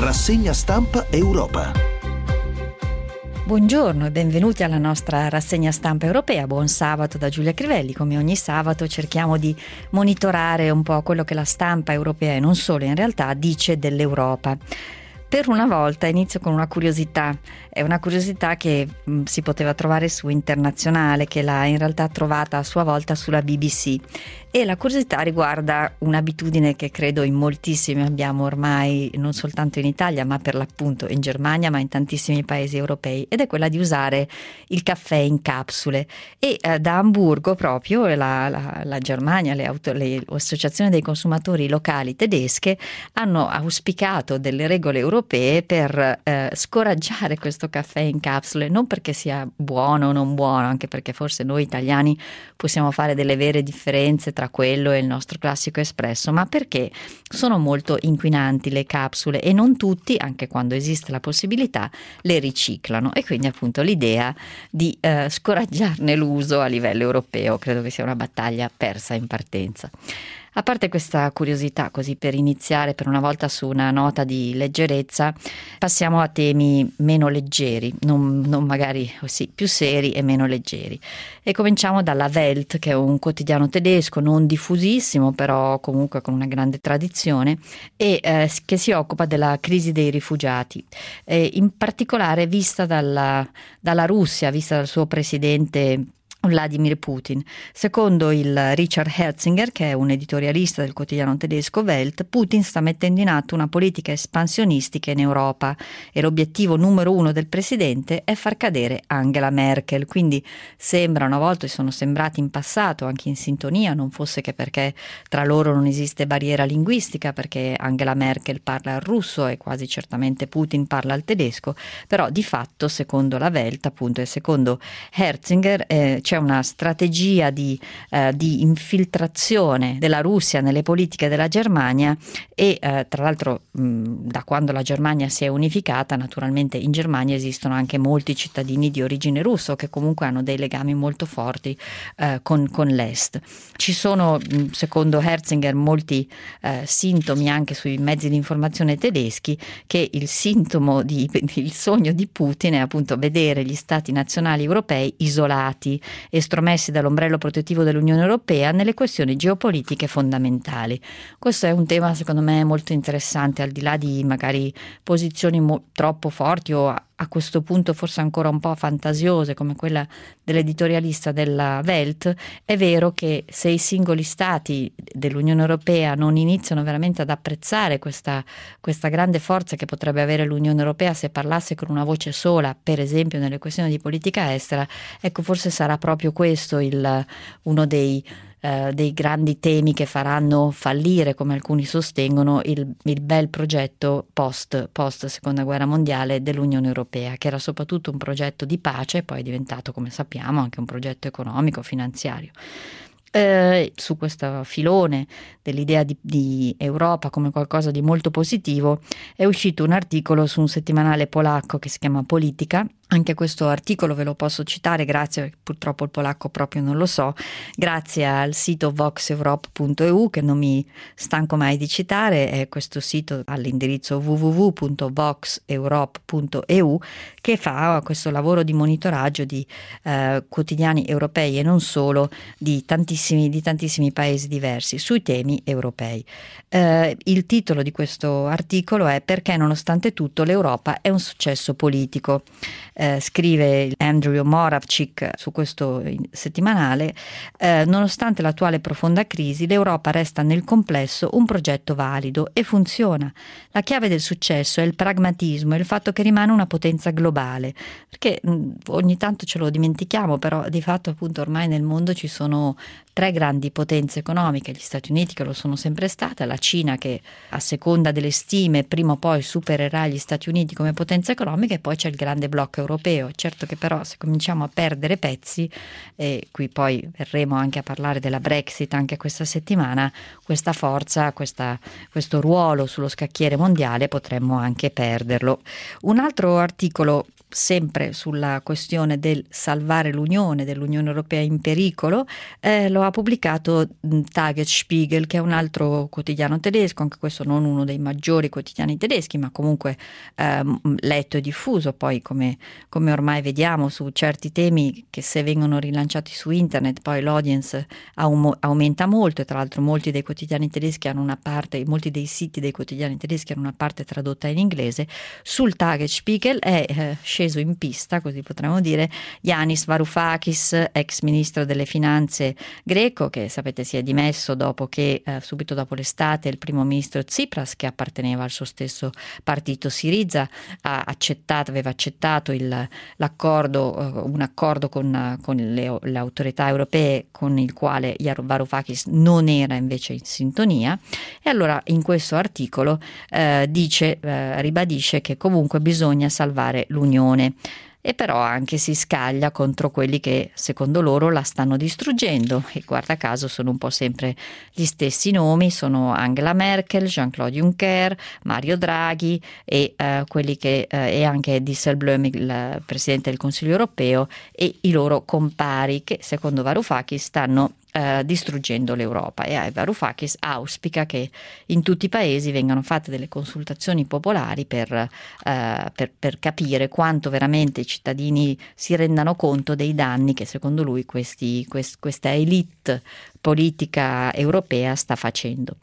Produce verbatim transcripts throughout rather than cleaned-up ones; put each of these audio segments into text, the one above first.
Rassegna stampa Europa. Buongiorno e benvenuti alla nostra rassegna stampa europea. Buon sabato da Giulia Crivelli. Come ogni sabato cerchiamo di monitorare un po' quello che la stampa europea e non solo in realtà dice dell'Europa. Per una volta inizio con una curiosità, è una curiosità che mh, si poteva trovare su Internazionale, che l'ha in realtà trovata a sua volta sulla B B C, e la curiosità riguarda un'abitudine che credo in moltissimi abbiamo ormai, non soltanto in Italia ma per l'appunto in Germania, ma in tantissimi paesi europei, ed è quella di usare il caffè in capsule. E eh, da Amburgo proprio la, la, la Germania, le, auto, le associazioni dei consumatori locali tedesche hanno auspicato delle regole europee per eh, scoraggiare questo caffè in capsule, non perché sia buono o non buono, anche perché forse noi italiani possiamo fare delle vere differenze tra quello e il nostro classico espresso, ma perché sono molto inquinanti le capsule e non tutti, anche quando esiste la possibilità, le riciclano, e quindi appunto l'idea di eh, scoraggiarne l'uso a livello europeo credo che sia una battaglia persa in partenza. A parte questa curiosità, così per iniziare per una volta su una nota di leggerezza, passiamo a temi meno leggeri, non, non magari sì, più seri e meno leggeri. E cominciamo dalla Welt, che è un quotidiano tedesco non diffusissimo, però comunque con una grande tradizione, e eh, che si occupa della crisi dei rifugiati, e in particolare vista dalla, dalla Russia, vista dal suo presidente Vladimir Putin. Secondo il Richard Herzinger, che è un editorialista del quotidiano tedesco Welt, Putin sta mettendo in atto una politica espansionistica in Europa e l'obiettivo numero uno del presidente è far cadere Angela Merkel. Quindi sembra, una volta sono sembrati in passato anche in sintonia, non fosse che perché tra loro non esiste barriera linguistica, perché Angela Merkel parla il russo e quasi certamente Putin parla il tedesco, però di fatto secondo la Welt appunto e secondo Herzinger eh, c'è una strategia di, eh, di infiltrazione della Russia nelle politiche della Germania e eh, tra l'altro mh, da quando la Germania si è unificata, naturalmente in Germania esistono anche molti cittadini di origine russo che comunque hanno dei legami molto forti eh, con, con l'Est. Ci sono, mh, secondo Herzinger, molti eh, sintomi anche sui mezzi di informazione tedeschi che il sintomo di, il sogno di Putin è appunto vedere gli stati nazionali europei isolati, estromessi dall'ombrello protettivo dell'Unione Europea nelle questioni geopolitiche fondamentali. Questo è un tema secondo me molto interessante, al di là di magari posizioni mo- troppo forti o a, a questo punto forse ancora un po' fantasiose come quella dell'editorialista della Welt. È vero che se i singoli stati dell'Unione Europea non iniziano veramente ad apprezzare questa, questa grande forza che potrebbe avere l'Unione Europea se parlasse con una voce sola, per esempio nelle questioni di politica estera, ecco forse sarà proprio questo il, uno dei, eh, dei grandi temi che faranno fallire, come alcuni sostengono, il, il bel progetto post, post seconda guerra mondiale dell'Unione Europea, che era soprattutto un progetto di pace e poi è diventato, come sappiamo, anche un progetto economico, finanziario. Eh, su questo filone dell'idea di, di Europa come qualcosa di molto positivo è uscito un articolo su un settimanale polacco che si chiama Politica. Anche questo articolo ve lo posso citare grazie, purtroppo il polacco proprio non lo so, grazie al sito vox europe punto e u che non mi stanco mai di citare. È questo sito all'indirizzo w w w punto vox europe punto e u che fa questo lavoro di monitoraggio di eh, quotidiani europei e non solo di tantissimi, di tantissimi paesi diversi sui temi europei. Eh, il titolo di questo articolo è "Perché nonostante tutto l'Europa è un successo politico". Eh, scrive Andrew Moravchik su questo settimanale, eh, nonostante l'attuale profonda crisi, l'Europa resta nel complesso un progetto valido e funziona. La chiave del successo è il pragmatismo e il fatto che rimane una potenza globale, perché mh, ogni tanto ce lo dimentichiamo, però di fatto appunto ormai nel mondo ci sono tre grandi potenze economiche, gli Stati Uniti che lo sono sempre state, la Cina che a seconda delle stime prima o poi supererà gli Stati Uniti come potenza economica, e poi c'è il grande blocco europeo. Certo che però se cominciamo a perdere pezzi, e qui poi verremo anche a parlare della Brexit anche questa settimana, questa forza, questa, questo ruolo sullo scacchiere mondiale potremmo anche perderlo. Un altro articolo sempre sulla questione del salvare l'Unione, dell'Unione Europea in pericolo, eh, lo ha pubblicato Tagesspiegel, che è un altro quotidiano tedesco, anche questo non uno dei maggiori quotidiani tedeschi, ma comunque eh, letto e diffuso. Poi come, come ormai vediamo su certi temi, che se vengono rilanciati su internet poi l'audience aum- aumenta molto, e tra l'altro molti dei quotidiani tedeschi hanno una parte, molti dei siti dei quotidiani tedeschi hanno una parte tradotta in inglese. Sul Tagesspiegel è eh, sceso in pista, così potremmo dire, Yanis Varoufakis, ex ministro delle finanze greco, che sapete si è dimesso dopo che eh, subito dopo l'estate il primo ministro Tsipras, che apparteneva al suo stesso partito Syriza, ha accettato, aveva accettato il, l'accordo, eh, un accordo con, con le, le autorità europee, con il quale Varoufakis non era invece in sintonia, e allora in questo articolo eh, dice, eh, ribadisce che comunque bisogna salvare l'Unione, e però anche si scaglia contro quelli che secondo loro la stanno distruggendo, e guarda caso sono un po' sempre gli stessi nomi, sono Angela Merkel, Jean-Claude Juncker, Mario Draghi e eh, quelli che eh, e anche Dijsselbloem, il presidente del Consiglio europeo, e i loro compari, che secondo Varoufakis stanno Uh, distruggendo l'Europa. E Varoufakis auspica che in tutti i paesi vengano fatte delle consultazioni popolari per, uh, per, per capire quanto veramente i cittadini si rendano conto dei danni che secondo lui questi, quest, questa elite politica europea sta facendo.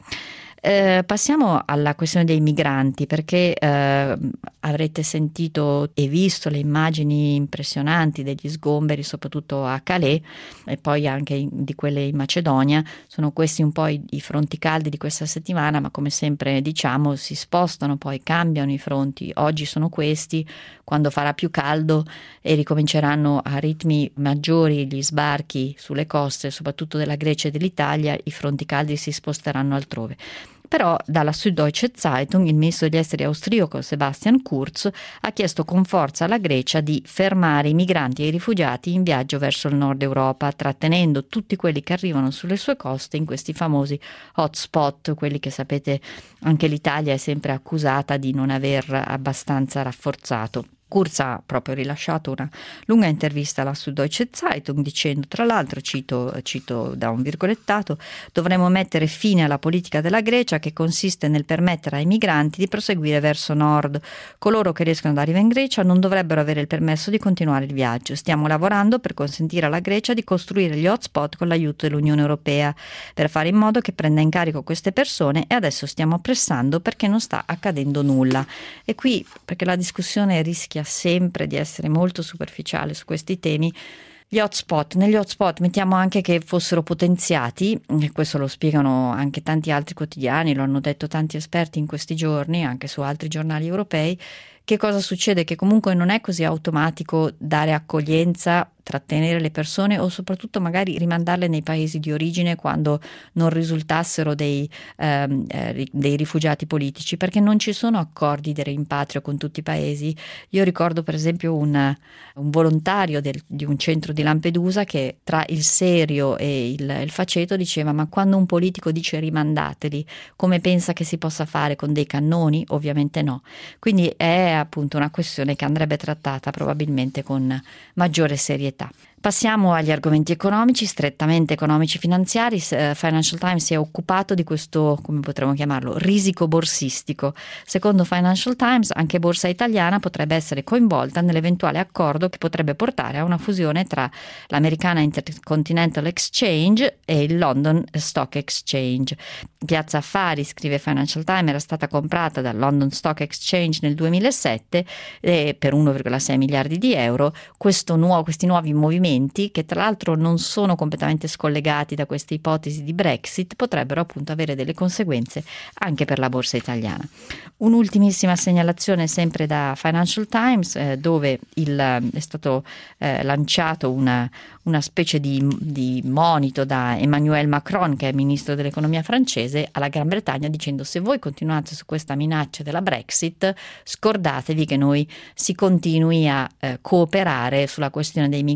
Eh, passiamo alla questione dei migranti, perché eh, avrete sentito e visto le immagini impressionanti degli sgomberi, soprattutto a Calais, e poi anche in, di quelle in Macedonia. Sono questi un po' i, i fronti caldi di questa settimana, ma come sempre diciamo si spostano, poi cambiano i fronti. Oggi sono questi, quando farà più caldo e ricominceranno a ritmi maggiori gli sbarchi sulle coste, soprattutto della Grecia e dell'Italia, i fronti caldi si sposteranno altrove. Però dalla Süddeutsche Zeitung il ministro degli esteri austriaco Sebastian Kurz ha chiesto con forza alla Grecia di fermare i migranti e i rifugiati in viaggio verso il nord Europa, trattenendo tutti quelli che arrivano sulle sue coste in questi famosi hotspot, quelli che sapete anche l'Italia è sempre accusata di non aver abbastanza rafforzato. Kurz ha proprio rilasciato una lunga intervista alla Süddeutsche Zeitung dicendo, tra l'altro, cito, cito da un virgolettato: dovremmo mettere fine alla politica della Grecia che consiste nel permettere ai migranti di proseguire verso nord. Coloro che riescono ad arrivare in Grecia non dovrebbero avere il permesso di continuare il viaggio. Stiamo lavorando per consentire alla Grecia di costruire gli hotspot con l'aiuto dell'Unione Europea per fare in modo che prenda in carico queste persone, e adesso stiamo pressando perché non sta accadendo nulla. E qui, perché la discussione rischia sempre di essere molto superficiale su questi temi, gli hotspot, negli hotspot mettiamo anche che fossero potenziati, e questo lo spiegano anche tanti altri quotidiani, lo hanno detto tanti esperti in questi giorni, anche su altri giornali europei. Che cosa succede? Che comunque non è così automatico dare accoglienza, trattenere le persone o soprattutto magari rimandarle nei paesi di origine quando non risultassero dei, ehm, eh, dei rifugiati politici, perché non ci sono accordi di rimpatrio con tutti i paesi. Io ricordo per esempio un, un volontario del, di un centro di Lampedusa che tra il serio e il, il faceto diceva: ma quando un politico dice rimandateli, come pensa che si possa fare con dei cannoni? Ovviamente no. Quindi è appunto una questione che andrebbe trattata probabilmente con maggiore serietà. Passiamo agli argomenti economici, strettamente economici finanziari. Financial Times si è occupato di questo, come potremmo chiamarlo, risico borsistico. Secondo Financial Times anche Borsa Italiana potrebbe essere coinvolta nell'eventuale accordo che potrebbe portare a una fusione tra l'Americana Intercontinental Exchange e il London Stock Exchange. Piazza Affari, scrive Financial Times, era stata comprata dal London Stock Exchange nel duemilasette eh, per uno virgola sei miliardi di euro. Questo nuovo, questi nuovi movimenti, che tra l'altro non sono completamente scollegati da queste ipotesi di Brexit, potrebbero appunto avere delle conseguenze anche per la borsa italiana. Un'ultimissima segnalazione sempre da Financial Times, eh, dove il, è stato eh, lanciato una, una specie di, di monito da Emmanuel Macron, che è ministro dell'economia francese, alla Gran Bretagna, dicendo: se voi continuate su questa minaccia della Brexit, scordatevi che noi si continui a eh, cooperare sulla questione dei migranti di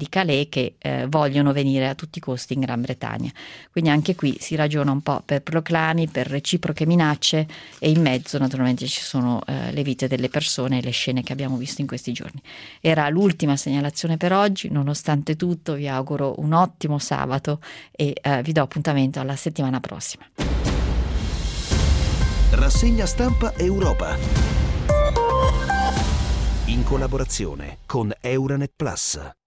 di Calais che eh, vogliono venire a tutti i costi in Gran Bretagna. Quindi anche qui si ragiona un po' per proclami, per reciproche minacce, e in mezzo naturalmente ci sono eh, le vite delle persone e le scene che abbiamo visto in questi giorni. Era l'ultima segnalazione per oggi. Nonostante tutto vi auguro un ottimo sabato e eh, vi do appuntamento alla settimana prossima. Rassegna stampa Europa, in collaborazione con Euranet Plus.